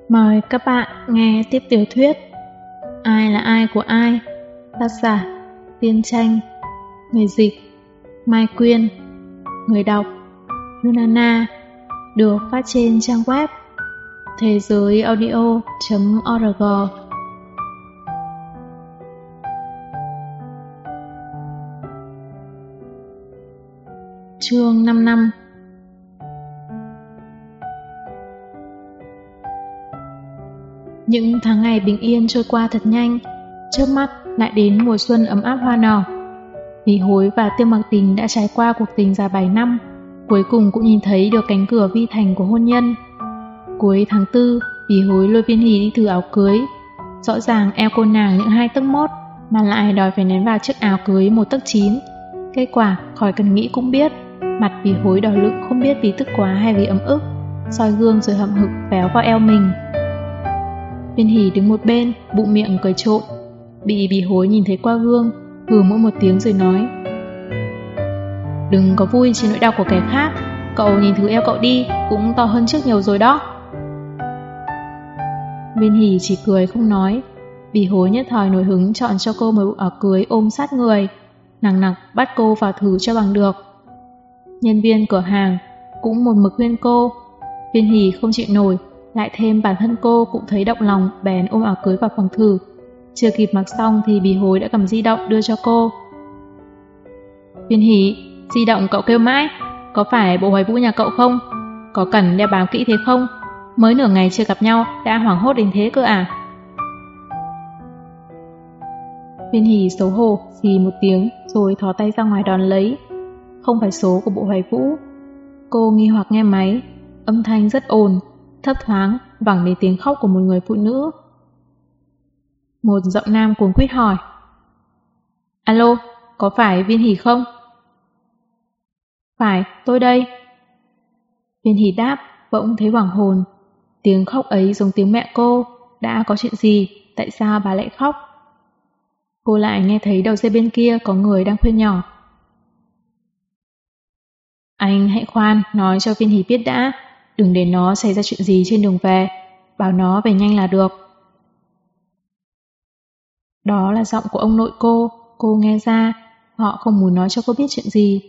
Mời các bạn nghe tiếp tiểu thuyết Ai là ai của ai, tác giả Tiên Tranh, người dịch Mai Quyên, người đọc Lunana, được phát trên trang web thế giới audio.org. Chương 5 năm. Những tháng ngày bình yên trôi qua thật nhanh, trước mắt lại đến mùa xuân ấm áp hoa nở. Lý Hối và Tiêu Mặc Tình đã trải qua cuộc tình dài 7 năm, cuối cùng cũng nhìn thấy được cánh cửa vi thành của hôn nhân. Cuối tháng 4, Lý Hối lôi Viên Hỷ đi thử áo cưới. Rõ ràng eo cô nàng những 2 tấc 1 mà lại đòi phải ném vào chiếc áo cưới 1 tấc 9. Kết quả khỏi cần nghĩ cũng biết, mặt Lý Hối đỏ lựng không biết vì tức quá hay vì ấm ức, soi gương rồi hậm hực véo vào eo mình. Viên Hỷ đứng một bên, bụng miệng cười trộm, bị Bỉ Hối nhìn thấy qua gương, hừ mỗi một tiếng rồi nói: "Đừng có vui trên nỗi đau của kẻ khác, cậu nhìn thử eo cậu đi, cũng to hơn trước nhiều rồi đó." Viên Hỷ chỉ cười không nói. Bỉ Hối nhất thời nổi hứng chọn cho cô một bộ áo cưới ôm sát người, nằng nặc bắt cô vào thử cho bằng được. Nhân viên cửa hàng cũng một mực khuyên cô. Viên Hỷ không chịu nổi, lại thêm bản thân cô cũng thấy động lòng, bèn ôm áo cưới vào phòng thử. Chưa kịp mặc xong thì Bỉ Hối đã cầm di động đưa cho cô. "Viên Hỷ, di động cậu kêu mãi, có phải bộ Hoài Vũ nhà cậu không? Có cần đeo bám kỹ thế không? Mới nửa ngày chưa gặp nhau đã hoảng hốt đến thế cơ à?" Viên Hỷ xấu hổ xì một tiếng rồi thò tay ra ngoài đón lấy. Không phải số của bộ Hoài Vũ. Cô nghi hoặc nghe máy, âm thanh rất ồn, thấp thoáng, vẳng đến tiếng khóc của một người phụ nữ. Một giọng nam cuống quýt hỏi: "Alo, có phải Viên Hỷ không?" "Phải, tôi đây." Viên Hỷ đáp, bỗng thấy hoảng hồn. Tiếng khóc ấy giống tiếng mẹ cô. Đã có chuyện gì? Tại sao bà lại khóc? Cô lại nghe thấy đầu dây bên kia có người đang khuyên nhỏ: "Anh hãy khoan, nói cho Viên Hỷ biết đã. Đừng để nó xảy ra chuyện gì trên đường về. Bảo nó về nhanh là được." Đó là giọng của ông nội cô nghe ra. Họ không muốn nói cho cô biết chuyện gì.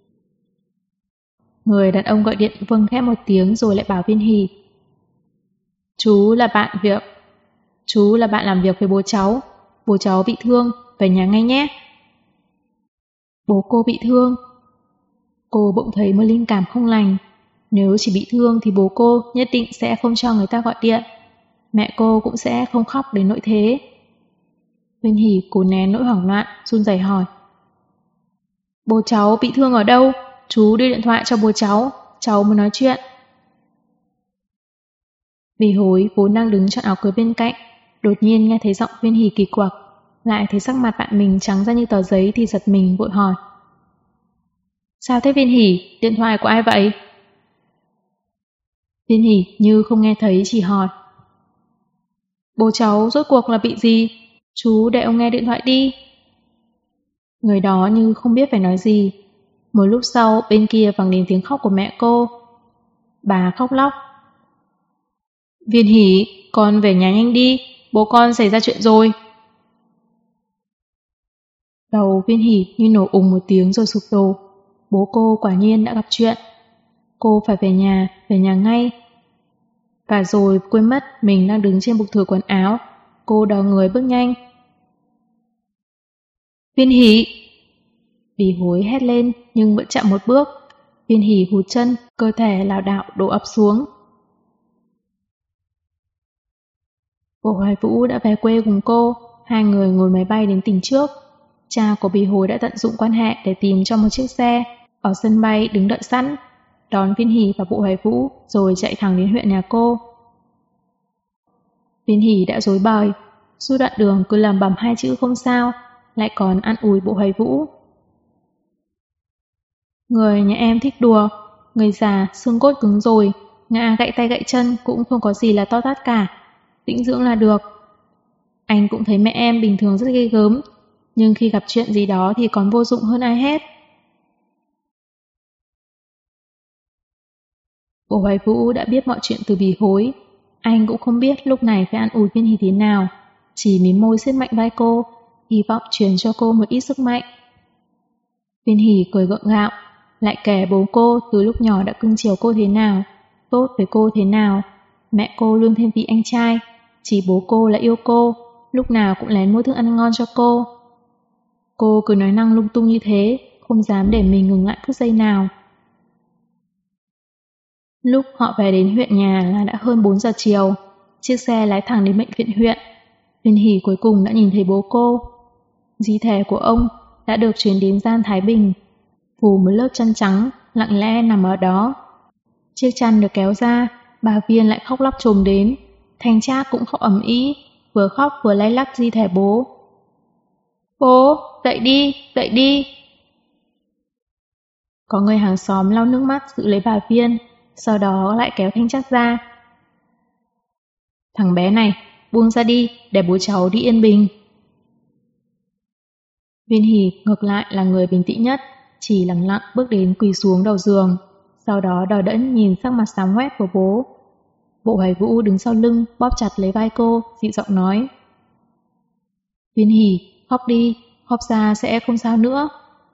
Người đàn ông gọi điện vâng khẽ một tiếng rồi lại bảo Viên Hỷ: Chú là bạn làm việc với bố cháu. Bố cháu bị thương, về nhà ngay nhé." Bố cô bị thương? Cô bỗng thấy một linh cảm không lành. Nếu chỉ bị thương thì bố cô nhất định sẽ không cho người ta gọi điện. Mẹ cô cũng sẽ không khóc đến nỗi thế. Viên Hỷ cố nén nỗi hoảng loạn, run rẩy hỏi: "Bố cháu bị thương ở đâu? Chú đưa điện thoại cho bố cháu muốn nói chuyện." Bỉ Hối vốn đang đứng chọn áo cưới bên cạnh, đột nhiên nghe thấy giọng Viên Hỷ kỳ quặc, lại thấy sắc mặt bạn mình trắng ra như tờ giấy thì giật mình vội hỏi: "Sao thế Viên Hỷ? Điện thoại của ai vậy?" Viên Hỷ như không nghe thấy chỉ hỏi: "Bố cháu rốt cuộc là bị gì? Chú để ông nghe điện thoại đi." Người đó như không biết phải nói gì. Một lúc sau bên kia vang đến tiếng khóc của mẹ cô. Bà khóc lóc: "Viên Hỷ, con về nhà nhanh đi, bố con xảy ra chuyện rồi." Đầu Viên Hỷ như nổ ùng một tiếng rồi sụp đổ. Bố cô quả nhiên đã gặp chuyện. Cô phải về nhà ngay. Và rồi quên mất mình đang đứng trên bục thử quần áo. Cô đò người bước nhanh. "Viên Hỷ!" Bỉ Hối hét lên nhưng vẫn chậm một bước. Viên Hỷ hụt chân, cơ thể lảo đảo đổ ập xuống. Bộ Hoài Vũ đã về quê cùng cô. 2 người ngồi máy bay đến tỉnh trước. Cha của Bỉ Hối đã tận dụng quan hệ để tìm cho một chiếc xe ở sân bay đứng đợi sẵn, đón Viên Hỷ và Bộ Hoài Vũ rồi chạy thẳng đến huyện nhà cô. Viên Hỷ đã rối bời, suốt đoạn đường cứ lẩm bẩm 2 chữ không sao, lại còn an ủi Bộ Hoài Vũ: "Người nhà em thích đùa, người già xương cốt cứng rồi, ngã gãy tay gãy chân cũng không có gì là to tát cả, tĩnh dưỡng là được. Anh cũng thấy mẹ em bình thường rất ghê gớm, nhưng khi gặp chuyện gì đó thì còn vô dụng hơn ai hết." Bộ Hoài Vũ đã biết mọi chuyện từ Bỉ Hối. Anh cũng không biết lúc này phải an ủi Viên Hỷ thế nào, chỉ mím môi siết mạnh vai cô, hy vọng truyền cho cô một ít sức mạnh. Viên Hỷ cười gượng gạo, lại kể bố cô từ lúc nhỏ đã cưng chiều cô thế nào, tốt với cô thế nào. Mẹ cô luôn thiên vị anh trai, chỉ bố cô là yêu cô, lúc nào cũng lén mua thức ăn ngon cho cô. Cô cứ nói năng lung tung như thế, không dám để mình ngừng lại phút giây nào. Lúc họ về đến huyện nhà là đã hơn 4 giờ chiều, chiếc xe lái thẳng đến bệnh viện huyện. Viên Hỷ cuối cùng đã nhìn thấy bố cô. Di thể của ông đã được chuyển đến gian Thái Bình, phủ một lớp chăn trắng, lặng lẽ nằm ở đó. Chiếc chăn được kéo ra, bà Viên lại khóc lóc trồm đến. Thanh Trác cũng khóc ầm ĩ, vừa khóc vừa lay lắc di thể bố. Bố, dậy đi, dậy đi. Có người hàng xóm lau nước mắt giữ lấy bà Viên, sau đó lại kéo Thanh Trác ra. Thằng bé này, buông ra đi, để bố cháu đi yên bình. Viên Hỷ ngược lại là người bình tĩnh nhất, chỉ lặng lặng bước đến quỳ xuống đầu giường, sau đó đờ đẫn nhìn sắc mặt xám ngoét của bố. Bộ Hoài Vũ đứng sau lưng bóp chặt lấy vai cô, dịu giọng nói. Viên Hỷ, khóc đi, khóc ra sẽ không sao nữa.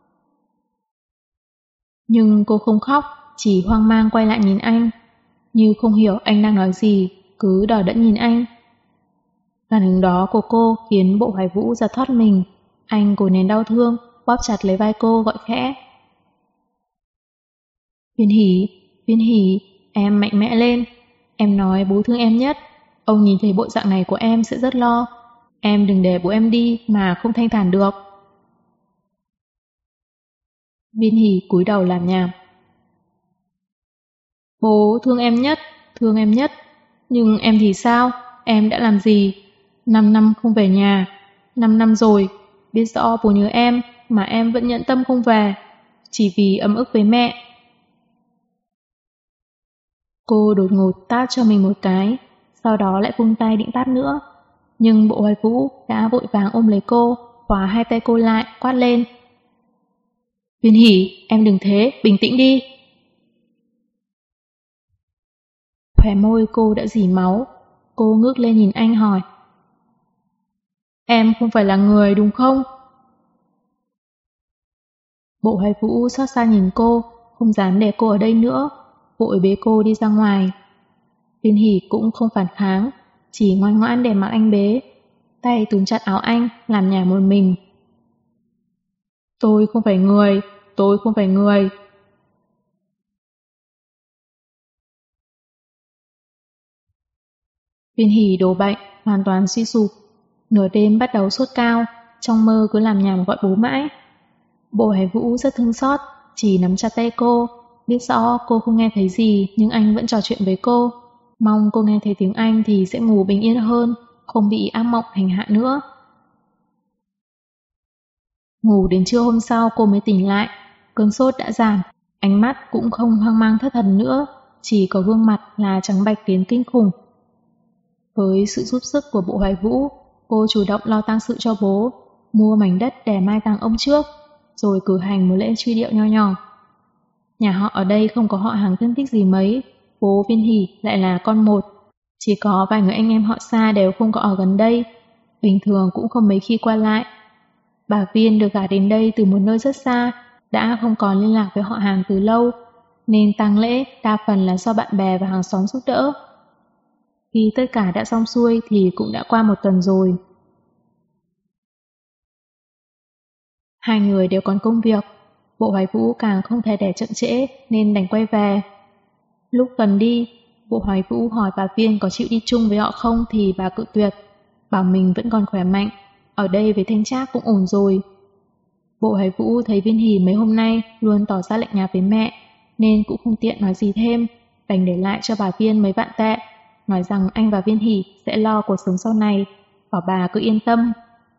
Nhưng cô không khóc, chỉ hoang mang quay lại nhìn anh, như không hiểu anh đang nói gì, cứ đờ đẫn nhìn anh. Phản ứng đó của cô khiến Bộ Hoài Vũ giật thoát mình. Anh cố nén đau thương, bóp chặt lấy vai cô gọi khẽ. Viên Hỷ, em mạnh mẽ lên. Em nói bố thương em nhất. Ông nhìn thấy bộ dạng này của em sẽ rất lo. Em đừng để bố em đi mà không thanh thản được. Viên Hỷ cúi đầu làm nhảm. Bố thương em nhất. Nhưng em thì sao? Em đã làm gì? 5 năm không về nhà. 5 năm rồi. Biết rõ bố nhớ em mà em vẫn nhẫn tâm không về, chỉ vì ấm ức với mẹ. Cô đột ngột tát cho mình một cái, sau đó lại vung tay định tát nữa. Nhưng Bộ Hoài Vũ đã vội vàng ôm lấy cô, khóa hai tay cô lại, quát lên. Viên Hỷ, em đừng thế, bình tĩnh đi. Khóe môi cô đã rỉ máu, cô ngước lên nhìn anh hỏi. Em không phải là người đúng không? Bộ Hoài Vũ xót xa nhìn cô, không dám để cô ở đây nữa, vội bế cô đi ra ngoài. Viên Hỷ cũng không phản kháng, chỉ ngoan ngoãn để mặc anh bế, tay túm chặt áo anh, làm nhảm một mình. Tôi không phải người. Viên Hỷ đổ bệnh, hoàn toàn suy sụp, nửa đêm bắt đầu sốt cao, trong mơ cứ làm nhảm gọi bố mãi. Bộ Hoài Vũ rất thương xót, chỉ nắm chặt tay cô, biết rõ cô không nghe thấy gì nhưng anh vẫn trò chuyện với cô. Mong cô nghe thấy tiếng Anh thì sẽ ngủ bình yên hơn, không bị ác mộng hành hạ nữa. Ngủ đến trưa hôm sau cô mới tỉnh lại, cơn sốt đã giảm, ánh mắt cũng không hoang mang thất thần nữa, chỉ có gương mặt là trắng bạch đến kinh khủng. Với sự giúp sức của Bộ Hoài Vũ, cô chủ động lo tang sự cho bố, mua mảnh đất để mai táng ông trước, rồi cử hành một lễ truy điệu nho nhỏ. Nhà họ ở đây không có họ hàng thân thích gì mấy, bố Viên Hỷ lại là con một, chỉ có vài người anh em họ xa đều không có ở gần đây, bình thường cũng không mấy khi qua lại. Bà Viên được gả đến đây từ một nơi rất xa, đã không còn liên lạc với họ hàng từ lâu, nên tang lễ đa phần là do bạn bè và hàng xóm giúp đỡ. Khi tất cả đã xong xuôi thì cũng đã qua 1 tuần rồi. Hai người đều còn công việc, Bộ Hoài Vũ càng không thể để chậm trễ nên đành quay về. Lúc gần đi, Bộ Hoài Vũ hỏi bà Viên có chịu đi chung với họ không thì bà cự tuyệt, bảo mình vẫn còn khỏe mạnh, ở đây với Thanh Trác cũng ổn rồi. Bộ Hoài Vũ thấy Viên Hỷ mấy hôm nay luôn tỏ ra lạnh nhạt với mẹ, nên cũng không tiện nói gì thêm, đành để lại cho bà Viên mấy vạn tệ, nói rằng anh và Viên Hỷ sẽ lo cuộc sống sau này, bảo bà cứ yên tâm.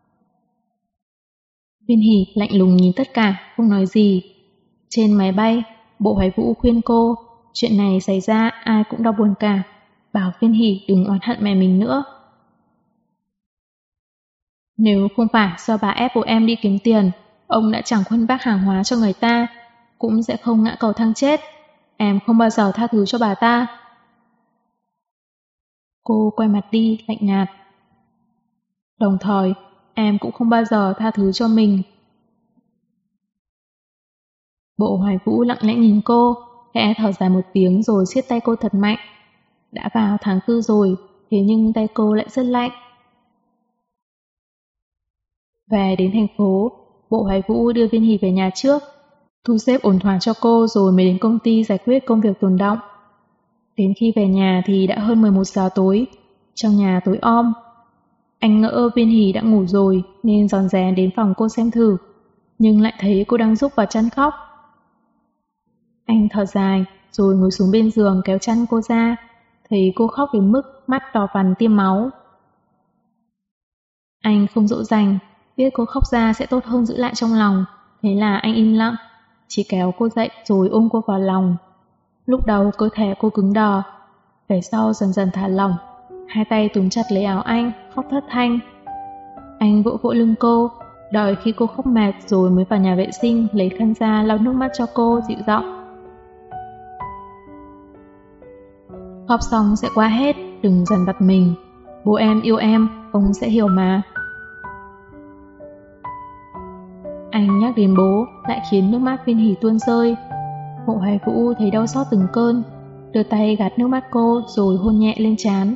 Viên Hỷ lạnh lùng nhìn tất cả, không nói gì. Trên máy bay, Bộ Hoài Vũ khuyên cô, chuyện này xảy ra ai cũng đau buồn cả, bảo Viên Hỷ đừng oán hận mẹ mình nữa. Nếu không phải do bà ép bố em đi kiếm tiền, ông đã chẳng khuân vác hàng hóa cho người ta, cũng sẽ không ngã cầu thang chết. Em không bao giờ tha thứ cho bà ta. Cô quay mặt đi, lạnh nhạt. Đồng thời, em cũng không bao giờ tha thứ cho mình. Bộ Hoài Vũ lặng lẽ nhìn cô, khẽ thở dài một tiếng rồi siết tay cô thật mạnh. Đã vào tháng 4 rồi, thế nhưng tay cô lại rất lạnh. Về đến thành phố, Bộ Hoài Vũ đưa Viên Hỷ về nhà trước, thu xếp ổn thỏa cho cô rồi mới đến công ty giải quyết công việc tồn đọng. Đến khi về nhà thì đã hơn 11 giờ tối, trong nhà tối om. Anh ngỡ Viên Hỷ đã ngủ rồi nên rón rén đến phòng cô xem thử, nhưng lại thấy cô đang rúc vào chăn khóc. Anh thở dài rồi ngồi xuống bên giường kéo chăn cô ra, thấy cô khóc đến mức mắt đỏ vằn tiêm máu. Anh không dỗ dành, biết cô khóc ra sẽ tốt hơn giữ lại trong lòng, thế là anh im lặng, chỉ kéo cô dậy rồi ôm cô vào lòng. Lúc đầu cơ thể cô cứng đờ, về sau dần dần thả lỏng, hai tay túm chặt lấy áo anh, khóc thất thanh. Anh vỗ vỗ lưng cô, đợi khi cô khóc mệt rồi mới vào nhà vệ sinh lấy khăn ra lau nước mắt cho cô, dịu giọng. Khóc xong sẽ qua hết, đừng dần vặt mình. Bố em yêu em, ông sẽ hiểu mà. Anh nhắc đến bố lại khiến nước mắt Viên Hỷ tuôn rơi. Bộ Hoài Vũ thấy đau xót từng cơn, đưa tay gạt nước mắt cô rồi hôn nhẹ lên trán.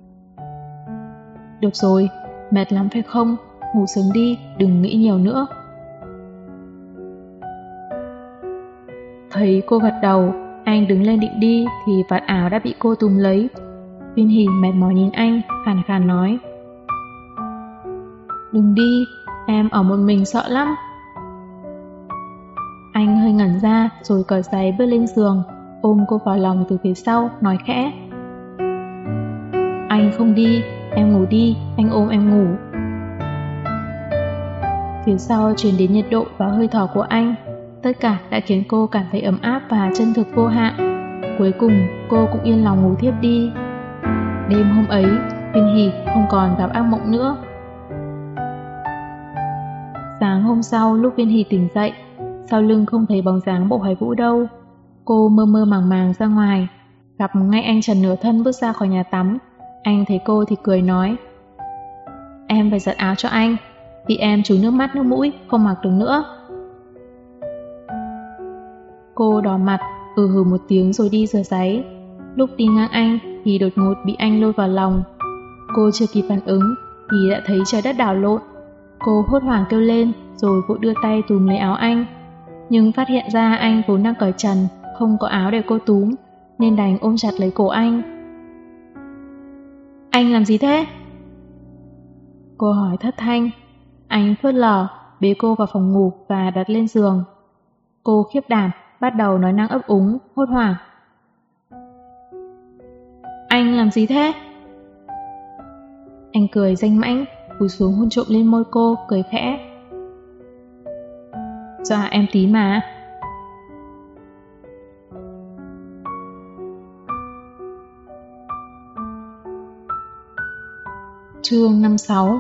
Được rồi, mệt lắm phải không? Ngủ sớm đi, đừng nghĩ nhiều nữa. Thấy cô gật đầu, anh đứng lên định đi thì vạt áo đã bị cô túm lấy. Viên Hỷ mệt mỏi nhìn anh, khàn khàn nói. Đừng đi, em ở một mình sợ lắm. Anh hơi ngẩn ra rồi cởi giày bước lên giường, ôm cô vào lòng từ phía sau, nói khẽ. Anh không đi, em ngủ đi, anh ôm em ngủ. Phía sau truyền đến nhiệt độ và hơi thở của anh, tất cả đã khiến cô cảm thấy ấm áp và chân thực vô hạn. Cuối cùng cô cũng yên lòng ngủ thiếp đi. Đêm hôm ấy, Viên Hỷ không còn gặp ác mộng nữa. Sáng hôm sau lúc Viên Hỷ tỉnh dậy, sau lưng không thấy bóng dáng Bộ Hoài Vũ đâu. Cô mơ mơ màng màng ra ngoài, gặp ngay anh trần nửa thân bước ra khỏi nhà tắm. Anh thấy cô thì cười nói. Em phải giặt áo cho anh, vì em trúi nước mắt nước mũi, không mặc được nữa. Cô đỏ mặt, hừ một tiếng rồi đi rửa ráy. Lúc đi ngang anh thì đột ngột bị anh lôi vào lòng. Cô chưa kịp phản ứng thì đã thấy trời đất đảo lộn. Cô hốt hoảng kêu lên rồi vội đưa tay túm lấy áo anh, nhưng phát hiện ra anh vốn đang cởi trần, không có áo để cô túm, nên đành ôm chặt lấy cổ anh. Anh làm gì thế? Cô hỏi thất thanh. Anh phớt lờ, bế cô vào phòng ngủ và đặt lên giường. Cô khiếp đảm, bắt đầu nói năng ấp úng, hốt hoảng. Anh làm gì thế? Anh cười danh mãnh, cúi xuống hôn trộm lên môi cô, cười khẽ. Dọa em tí mà. Chương 56.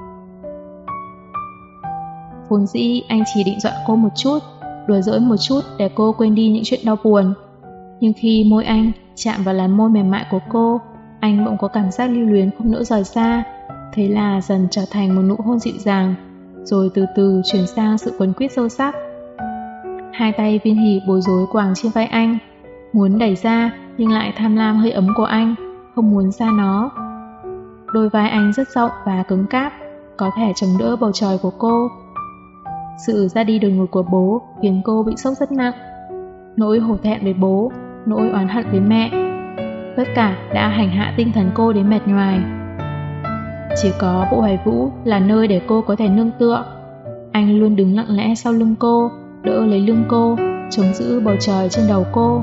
Vốn dĩ anh chỉ định dọa cô một chút, đùa giỡn một chút để cô quên đi những chuyện đau buồn. Nhưng khi môi anh chạm vào làn môi mềm mại của cô, anh bỗng có cảm giác lưu luyến không nỡ rời xa. Thế là dần trở thành một nụ hôn dịu dàng, rồi từ từ chuyển sang sự quấn quýt sâu sắc. Hai tay Viên Hỷ bối rối quàng trên vai anh, muốn đẩy ra nhưng lại tham lam hơi ấm của anh, không muốn xa nó. Đôi vai anh rất rộng và cứng cáp, có thể chống đỡ bầu trời của cô. Sự ra đi đột ngột của bố khiến cô bị sốc rất nặng. Nỗi hổ thẹn với bố, nỗi oán hận với mẹ, tất cả đã hành hạ tinh thần cô đến mệt nhoài. Chỉ có Bộ Hoài Vũ là nơi để cô có thể nương tựa. Anh luôn đứng lặng lẽ sau lưng cô, đỡ lấy lưng cô, chống giữ bầu trời trên đầu cô.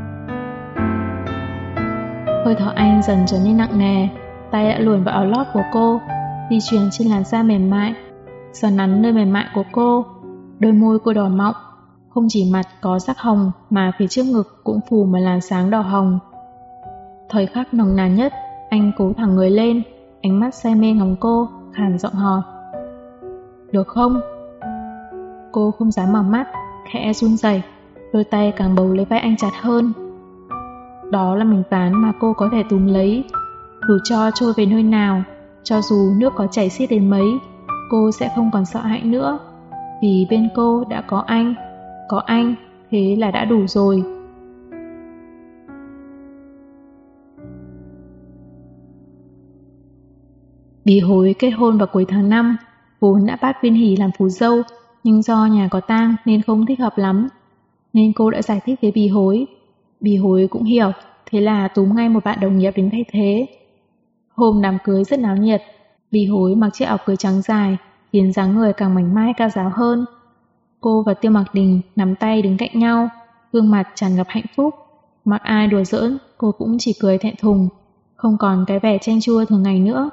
Hơi thở anh dần trở nên nặng nề, tay đã luồn vào áo lót của cô, di chuyển trên làn da mềm mại, sờ nắn nơi mềm mại của cô. Đôi môi cô đỏ mọng, không chỉ mặt có sắc hồng mà phía trước ngực cũng phủ một làn sáng đỏ hồng. Thời khắc nồng nàn nhất, anh cố thẳng người lên, ánh mắt say mê ngắm cô, khàn giọng hỏi. Được không? Cô không dám mở mắt, khẽ run rẩy, đôi tay càng bấu lấy vai anh chặt hơn. Đó là mảnh ván mà cô có thể túm lấy. dù cho trôi về nơi nào, cho dù nước có chảy xiết đến mấy, cô sẽ không còn sợ hãi nữa. Vì bên cô đã có anh, thế là đã đủ rồi. Bí Hối kết hôn vào cuối tháng 5, vốn đã bắt Viên Hỷ làm phú dâu, nhưng do nhà có tang nên không thích hợp lắm. Nên cô đã giải thích với Bí Hối. Bí Hối cũng hiểu, thế là túm ngay một bạn đồng nghiệp đến thay thế. Hôm đám cưới rất náo nhiệt, Bí Hối mặc chiếc áo cưới trắng dài, khiến dáng người càng mảnh mai cao ráo hơn. Cô và Tiêu Mặc Đình nắm tay đứng cạnh nhau, gương mặt tràn ngập hạnh phúc. Mặc ai đùa giỡn, cô cũng chỉ cười thẹn thùng, không còn cái vẻ chanh chua thường ngày nữa.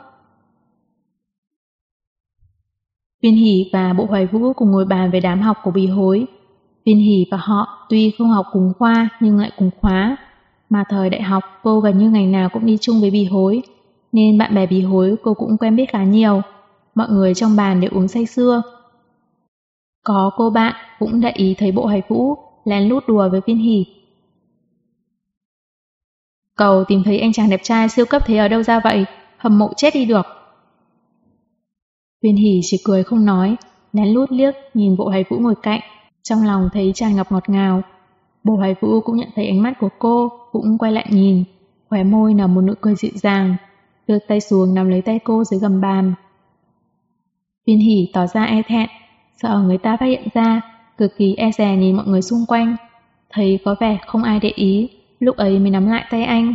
Viên Hỷ và Bộ Hoài Vũ cùng ngồi bàn về đám học của Bí Hối. Viên Hỷ và họ tuy không học cùng khoa nhưng lại cùng khóa, mà thời đại học cô gần như ngày nào cũng đi chung với Bí Hối, nên bạn bè Bí Hối cô cũng quen biết khá nhiều. Mọi người trong bàn đều uống say sưa. Có cô bạn cũng để ý thấy Bộ Hoài Vũ lén lút đùa với Viên Hỷ. Cậu tìm thấy anh chàng đẹp trai siêu cấp thế ở đâu ra vậy? Hâm mộ chết đi được. Viên Hỷ chỉ cười không nói, lén lút liếc nhìn Bộ Hoài Vũ ngồi cạnh, trong lòng thấy tràn ngập ngọt ngào. Bộ Hoài Vũ cũng nhận thấy ánh mắt của cô, cũng quay lại nhìn, khóe môi nở một nụ cười dịu dàng, đưa tay xuống nắm lấy tay cô dưới gầm bàn. Viên Hỷ tỏ ra e thẹn, sợ người ta phát hiện ra, cực kỳ e dè nhìn mọi người xung quanh, thấy có vẻ không ai để ý, lúc ấy mới nắm lại tay anh.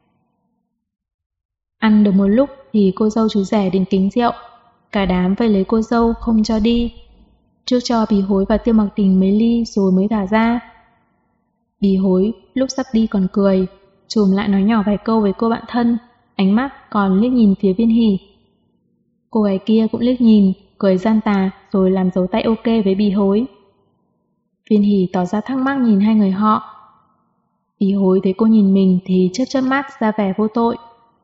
Ăn được một lúc thì cô dâu chú rể đến kính rượu, cả đám vây lấy cô dâu không cho đi. Trước cho Bí Hối và Tiêu Mặc Tình mấy ly rồi mới thả ra. Bí Hối lúc sắp đi còn cười, chùm lại nói nhỏ vài câu với cô bạn thân, ánh mắt còn liếc nhìn phía Viên Hỷ. Cô gái kia cũng liếc nhìn, cười gian tà rồi làm dấu tay ok với Bí Hối. Viên Hỷ tỏ ra thắc mắc nhìn hai người họ. Bí Hối thấy cô nhìn mình thì chớp chớp mắt ra vẻ vô tội.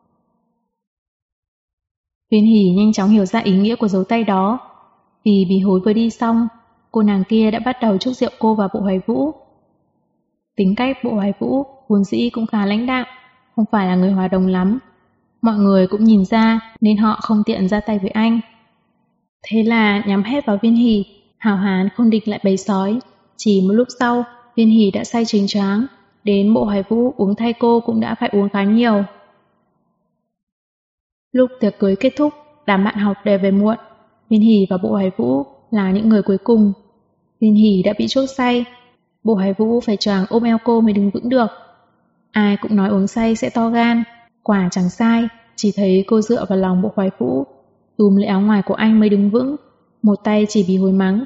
Viên Hỷ nhanh chóng hiểu ra ý nghĩa của dấu tay đó. Vì Bí Hối vừa đi xong, cô nàng kia đã bắt đầu chúc rượu cô và Bộ Hoài Vũ. Tính cách Bộ Hoài Vũ vốn dĩ cũng khá lãnh đạm, không phải là người hòa đồng lắm. Mọi người cũng nhìn ra nên họ không tiện ra tay với anh. Thế là nhắm hết vào Viên Hỷ, hào hán không địch lại bầy sói. Chỉ một lúc sau, Viên Hỷ đã say choáng choáng, đến Bộ Hoài Vũ uống thay cô cũng đã phải uống khá nhiều. Lúc tiệc cưới kết thúc, đám bạn học đều về muộn. Viên Hỷ và Bộ Hoài Vũ là những người cuối cùng. Viên Hỷ đã bị chuốc say, Bộ Hoài Vũ phải choàng ôm eo cô mới đứng vững được. Ai cũng nói uống say sẽ to gan, quả chẳng sai, chỉ thấy cô dựa vào lòng Bộ Hoài Vũ, túm lấy áo ngoài của anh mới đứng vững, một tay chỉ Bí Hối mắng.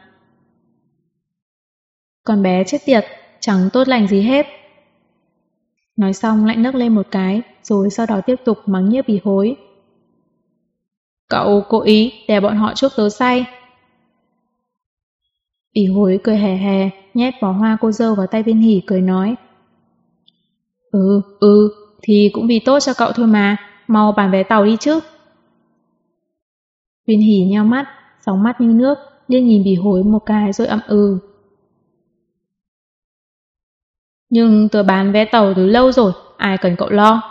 Con bé chết tiệt, chẳng tốt lành gì hết. Nói xong lại nấc lên một cái, rồi sau đó tiếp tục mắng nhiếc Bí Hối. Cậu cố ý để bọn họ chuốc tớ say. Bí Hối cười hề hề, nhét bó hoa cô dâu vào tay Viên Hỷ cười nói. Thì cũng vì tốt cho cậu thôi mà, mau bán vé tàu đi chứ. Viên Hỷ nheo mắt, sóng mắt như nước, liếc nhìn Bí Hối một cái rồi ậm ừ. Nhưng tớ bán vé tàu từ lâu rồi, ai cần cậu lo.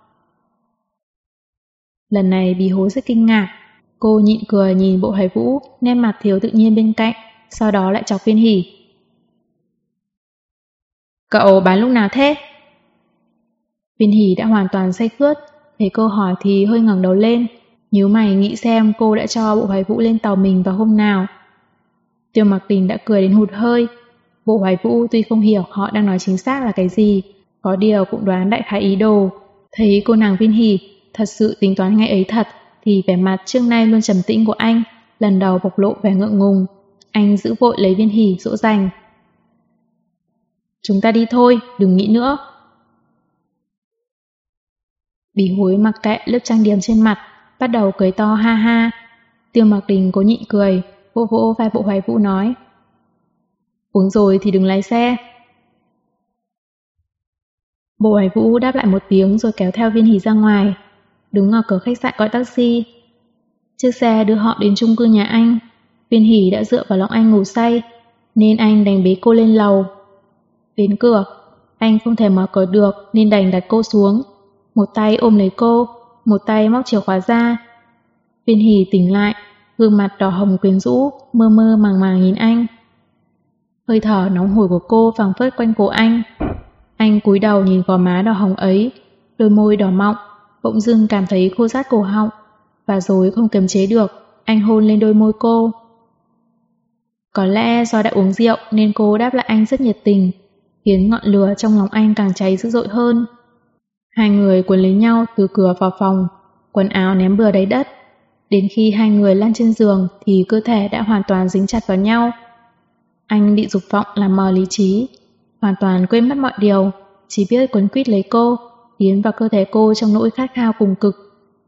Lần này Bí Hối rất kinh ngạc, cô nhịn cười nhìn Bộ Hoài Vũ, nét mặt thiếu tự nhiên bên cạnh, sau đó lại chọc Viên Hỷ. Cậu bán lúc nào thế? Viên Hỷ đã hoàn toàn say khướt, thấy cô hỏi thì hơi ngẩng đầu lên, nhíu mày nghĩ xem cô đã cho Bộ Hoài Vũ lên tàu mình vào hôm nào. Tiêu Mặc Tình đã cười đến hụt hơi. Bộ Hoài Vũ tuy không hiểu họ đang nói chính xác là cái gì, có điều cũng đoán đại khái ý đồ. Thấy cô nàng Viên Hỷ thật sự tính toán ngày ấy thật, thì vẻ mặt trước nay luôn trầm tĩnh của anh lần đầu bộc lộ vẻ ngượng ngùng. Anh giữ vội lấy Viên Hỷ dỗ dành. Chúng ta đi thôi, đừng nghĩ nữa. Bí Hối mặc kệ lớp trang điểm trên mặt, bắt đầu cười to ha ha. Tiêu Mặc Đình cố nhịn cười, vỗ vỗ vai Bộ Hoài Vũ nói. Uống rồi thì đừng lái xe. Bộ Hoài Vũ đáp lại một tiếng rồi kéo theo Viên Hỷ ra ngoài, đứng ở cửa khách sạn gọi taxi. Chiếc xe đưa họ đến chung cư nhà anh. Viên Hỷ đã dựa vào lòng anh ngủ say, nên anh đành bế cô lên lầu. Đến cửa, anh không thể mở cửa được nên đành đặt cô xuống, một tay ôm lấy cô, một tay móc chìa khóa ra. Viên Hỷ tỉnh lại, gương mặt đỏ hồng quyến rũ, mơ mơ màng màng nhìn anh. Hơi thở nóng hổi của cô phảng phất quanh cổ anh. Anh cúi đầu nhìn gò má đỏ hồng ấy, đôi môi đỏ mọng, bỗng dưng cảm thấy khô rát cổ họng, và rồi không kiềm chế được, anh hôn lên đôi môi cô. Có lẽ do đã uống rượu nên cô đáp lại anh rất nhiệt tình, khiến ngọn lửa trong lòng anh càng cháy dữ dội hơn. Hai người cuốn lấy nhau từ cửa vào phòng, quần áo ném bừa đầy đất. Đến khi hai người lăn trên giường thì cơ thể đã hoàn toàn dính chặt vào nhau. Anh bị dục vọng làm mờ lý trí, hoàn toàn quên mất mọi điều, chỉ biết quấn quýt lấy cô, tiến vào cơ thể cô trong nỗi khát khao cùng cực.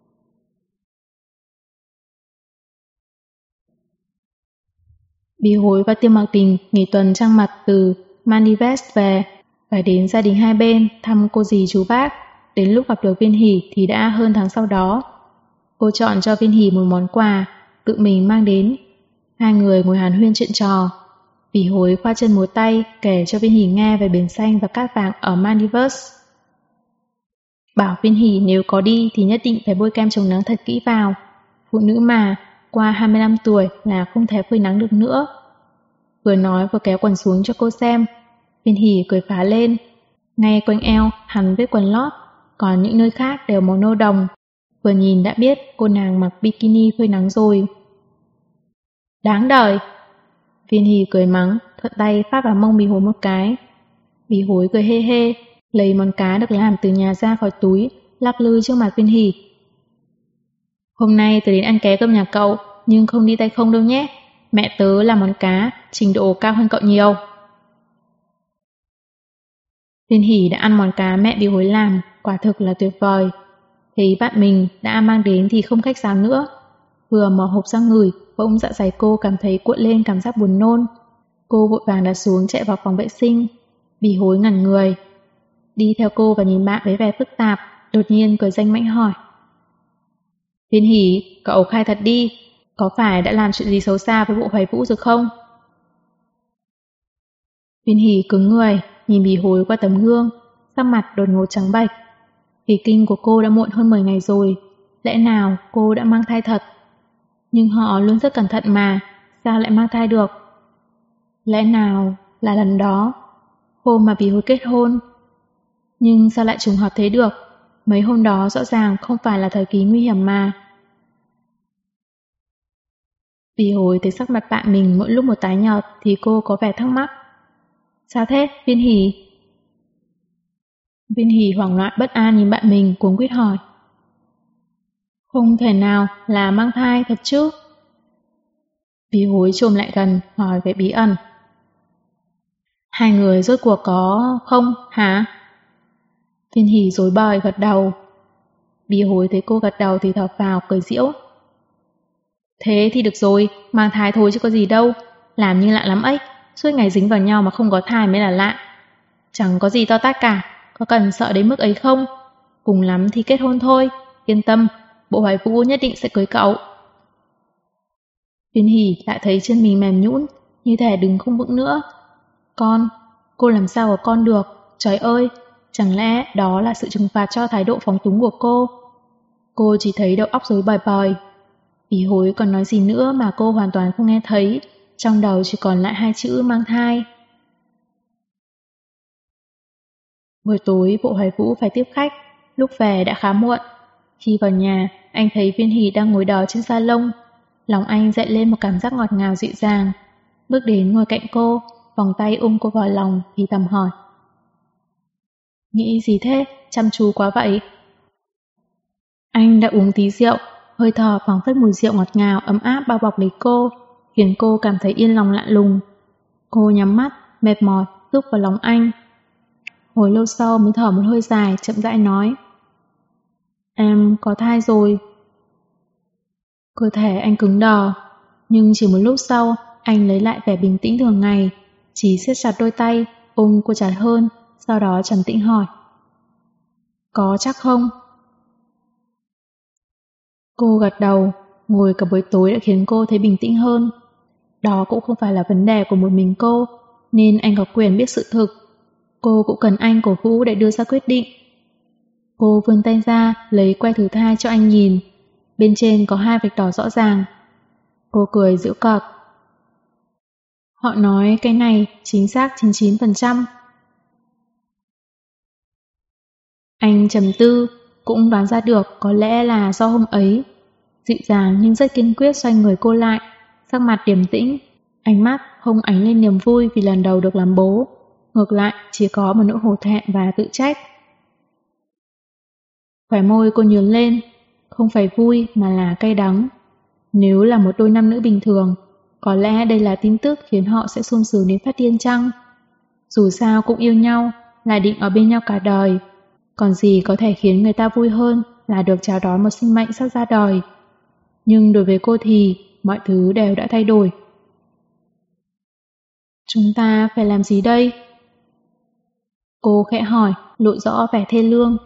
Bí Hối và Tiêu Mặc Tình nghỉ tuần trăng mặt từ Maldives về, phải đến gia đình hai bên thăm cô dì chú bác. Đến lúc gặp được Viên Hỷ thì đã hơn tháng sau đó. Cô chọn cho Viên Hỷ một món quà, tự mình mang đến. Hai người ngồi hàn huyên chuyện trò. Bí Hối khoa chân múa tay kể cho Viên Hỷ nghe về biển xanh và cát vàng ở Maldives. Bảo Viên Hỷ nếu có đi thì nhất định phải bôi kem chống nắng thật kỹ vào. Phụ nữ mà, qua 25 tuổi là không thể phơi nắng được nữa. Vừa nói vừa kéo quần xuống cho cô xem. Viên Hỷ cười phá lên. Ngay quanh eo hắn vết quần lót, còn những nơi khác đều màu nâu đồng. Vừa nhìn đã biết cô nàng mặc bikini phơi nắng rồi. Đáng đời! Viên Hỷ cười mắng, thuận tay phát vào mông Bí Hối một cái. Bí Hối cười hê hê, lấy món cá được làm từ nhà ra khỏi túi, lắc lư trước mặt Viên Hỷ. Hôm nay tớ đến ăn ké cơm nhà cậu, nhưng không đi tay không đâu nhé. Mẹ tớ làm món cá, trình độ cao hơn cậu nhiều. Viên Hỷ đã ăn món cá mẹ Bí Hối làm, quả thực là tuyệt vời. Thấy bạn mình đã mang đến thì không khách sáo nữa. Vừa mở hộp ra ngửi, bỗng dạ dày cô cảm thấy cuộn lên cảm giác buồn nôn. Cô vội vàng đặt xuống chạy vào phòng vệ sinh. Bí Hối ngẩn người, đi theo cô và nhìn bạn với vẻ phức tạp, đột nhiên cười danh mãnh hỏi. Viên Hỷ, cậu khai thật đi, có phải đã làm chuyện gì xấu xa với bộ Hoài Vũ rồi không? Viên Hỷ cứng người, nhìn Bí Hối qua tấm gương, sắc mặt đột ngột trắng bệch. Kỳ kinh của cô đã muộn hơn 10 ngày rồi, lẽ nào cô đã mang thai thật? Nhưng họ luôn rất cẩn thận mà, sao lại mang thai được? Lẽ nào là lần đó, hôm mà Bí Hối kết hôn? Nhưng sao lại trùng hợp thế được? Mấy hôm đó rõ ràng không phải là thời kỳ nguy hiểm mà. Bí Hối thấy sắc mặt bạn mình mỗi lúc một tái nhợt thì cô có vẻ thắc mắc. Sao thế, Viên Hỷ? Viên Hỷ hoảng loạn bất an nhìn bạn mình, cuống quýt hỏi. Không thể nào là mang thai thật chứ? Bí Hối chồm lại gần, hỏi vẻ bí ẩn. Hai người rốt cuộc có không, hả? Viên Hỷ rối bời gật đầu. Bí Hối thấy cô gật đầu thì thở phào cười giễu. Thế thì được rồi, mang thai thôi chứ có gì đâu. Làm như lạ lắm ấy, suốt ngày dính vào nhau mà không có thai mới là lạ. Chẳng có gì to tát cả, có cần sợ đến mức ấy không? Cùng lắm thì kết hôn thôi, yên tâm, bộ Hoài Vũ nhất định sẽ cưới cậu. Viên Hỷ lại thấy chân mình mềm nhũn, như thể đứng không vững nữa. Con, cô làm sao có con được, trời ơi, chẳng lẽ đó là sự trừng phạt cho thái độ phóng túng của cô? Cô chỉ thấy đầu óc rối bời bời. Bí Hối còn nói gì nữa mà cô hoàn toàn không nghe thấy, trong đầu chỉ còn lại hai chữ mang thai. Buổi tối bộ Hoài Vũ phải tiếp khách, lúc về đã khá muộn. Khi vào nhà, anh thấy Viên Hỷ đang ngồi đờ trên salon. Lòng anh dậy lên một cảm giác ngọt ngào dịu dàng. Bước đến ngồi cạnh cô, vòng tay ôm cô vào lòng thì thầm hỏi. Nghĩ gì thế, chăm chú quá vậy? Anh đã uống tí rượu, hơi thở phảng phất mùi rượu ngọt ngào ấm áp bao bọc lấy cô, khiến cô cảm thấy yên lòng lạ lùng. Cô nhắm mắt, mệt mỏi, rúc vào lòng anh. Hồi lâu sau mới thở một hơi dài, chậm rãi nói. Em có thai rồi. Cơ thể anh cứng đờ, nhưng chỉ một lúc sau, anh lấy lại vẻ bình tĩnh thường ngày, chỉ siết chặt đôi tay, ôm cô chặt hơn, sau đó trầm tĩnh hỏi. Có chắc không? Cô gật đầu, ngồi cả buổi tối đã khiến cô thấy bình tĩnh hơn. Đó cũng không phải là vấn đề của một mình cô, nên anh có quyền biết sự thực. Cô cũng cần anh cổ vũ để đưa ra quyết định. Cô vươn tay ra, lấy que thử thai cho anh nhìn. Bên trên có 2 vạch đỏ rõ ràng. Cô cười giễu cợt. Họ nói cái này chính xác 99%. Anh trầm tư, cũng đoán ra được có lẽ là do hôm ấy. Dịu dàng nhưng rất kiên quyết xoay người cô lại, sắc mặt điềm tĩnh, ánh mắt không ánh lên niềm vui vì lần đầu được làm bố. Ngược lại chỉ có một nỗi hổ thẹn và tự trách. Khóe môi cô nhướng lên, không phải vui mà là cay đắng. Nếu là một đôi nam nữ bình thường, có lẽ đây là tin tức khiến họ sẽ sung sướng đến phát điên chăng? Dù sao cũng yêu nhau, lại định ở bên nhau cả đời. Còn gì có thể khiến người ta vui hơn là được chào đón một sinh mệnh sắp ra đời. Nhưng đối với cô thì mọi thứ đều đã thay đổi. Chúng ta phải làm gì đây? Cô khẽ hỏi, lộ rõ vẻ thê lương.